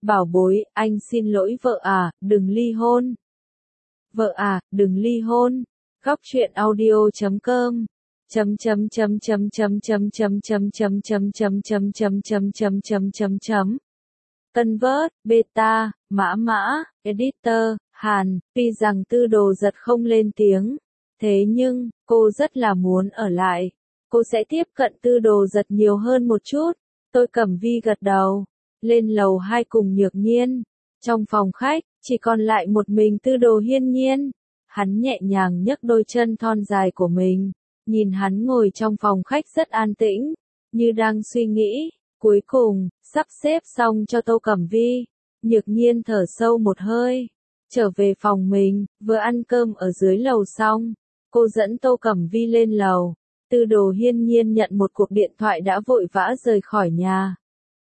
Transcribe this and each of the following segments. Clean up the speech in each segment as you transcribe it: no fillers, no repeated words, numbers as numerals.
Bảo bối, anh xin lỗi vợ à, đừng ly hôn. Vợ à, đừng ly hôn. Góc truyện audio.com chấm chấm chấm chấm chấm chấm chấm chấm chấm chấm chấm chấm chấm chấm chấm chấm chấm chấm. Convert, beta, mã, editor, Hàn, tuy rằng Tư Đồ Giật không lên tiếng, thế nhưng, cô rất là muốn ở lại. Cô sẽ tiếp cận Tư Đồ Giật nhiều hơn một chút. Tôi Cẩm Vi gật đầu, lên lầu 2 cùng Nhược Nhiên. Trong phòng khách, chỉ còn lại một mình Tư Đồ Hiên Nhiên. Hắn nhẹ nhàng nhấc đôi chân thon dài của mình, nhìn hắn ngồi trong phòng khách rất an tĩnh, như đang suy nghĩ. Cuối cùng, sắp xếp xong cho Tô Cẩm Vi, Nhược Nhiên thở sâu một hơi, trở về phòng mình, vừa ăn cơm ở dưới lầu xong, cô dẫn Tô Cẩm Vi lên lầu. Tư Đồ Hiên Nhiên nhận một cuộc điện thoại đã vội vã rời khỏi nhà.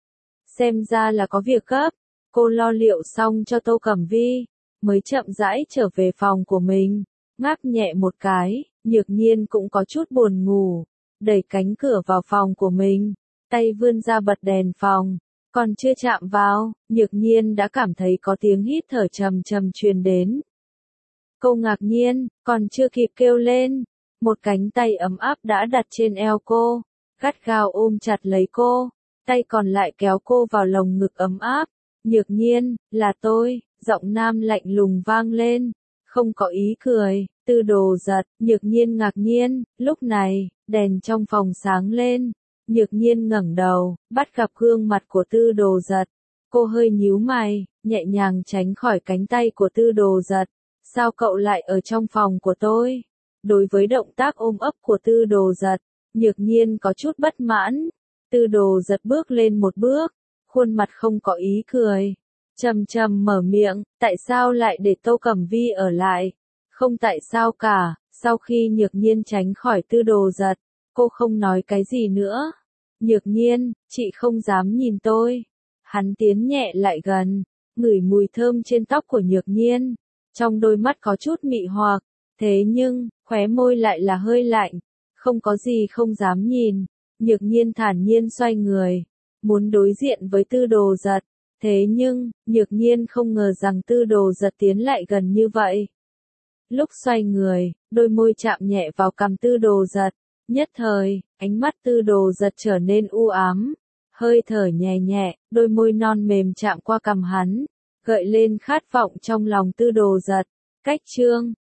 Xem ra là có việc gấp, cô lo liệu xong cho Tô Cẩm Vi, mới chậm rãi trở về phòng của mình, ngáp nhẹ một cái. Nhược Nhiên cũng có chút buồn ngủ, đẩy cánh cửa vào phòng của mình, tay vươn ra bật đèn phòng, còn chưa chạm vào, Nhược Nhiên đã cảm thấy có tiếng hít thở trầm trầm truyền đến. Cô ngạc nhiên, còn chưa kịp kêu lên, một cánh tay ấm áp đã đặt trên eo cô, gắt gao ôm chặt lấy cô, tay còn lại kéo cô vào lồng ngực ấm áp. Nhược Nhiên, là tôi, giọng nam lạnh lùng vang lên, không có ý cười. Tư Đồ Giật, Nhược Nhiên ngạc nhiên. Lúc này, đèn trong phòng sáng lên, Nhược Nhiên ngẩng đầu, bắt gặp gương mặt của Tư Đồ Giật. Cô hơi nhíu mày, nhẹ nhàng tránh khỏi cánh tay của Tư Đồ Giật. Sao cậu lại ở trong phòng của tôi? Đối với động tác ôm ấp của Tư Đồ Giật, Nhược Nhiên có chút bất mãn. Tư Đồ Giật bước lên một bước, khuôn mặt không có ý cười, trầm trầm mở miệng, tại sao lại để Tô Cẩm Vi ở lại? Không tại sao cả. Sau khi Nhược Nhiên tránh khỏi Tư Đồ Giật, cô không nói cái gì nữa. Nhược Nhiên, chị không dám nhìn tôi. Hắn tiến nhẹ lại gần, ngửi mùi thơm trên tóc của Nhược Nhiên, trong đôi mắt có chút mị hoặc, thế nhưng, khóe môi lại là hơi lạnh, không có gì không dám nhìn. Nhược Nhiên thản nhiên xoay người, muốn đối diện với Tư Đồ Giật, thế nhưng, Nhược Nhiên không ngờ rằng Tư Đồ Giật tiến lại gần như vậy. Lúc xoay người, đôi môi chạm nhẹ vào cằm Tư Đồ Giật, nhất thời, ánh mắt Tư Đồ Giật trở nên u ám, hơi thở nhẹ nhẹ, đôi môi non mềm chạm qua cằm hắn, gợi lên khát vọng trong lòng Tư Đồ Giật. Cách chương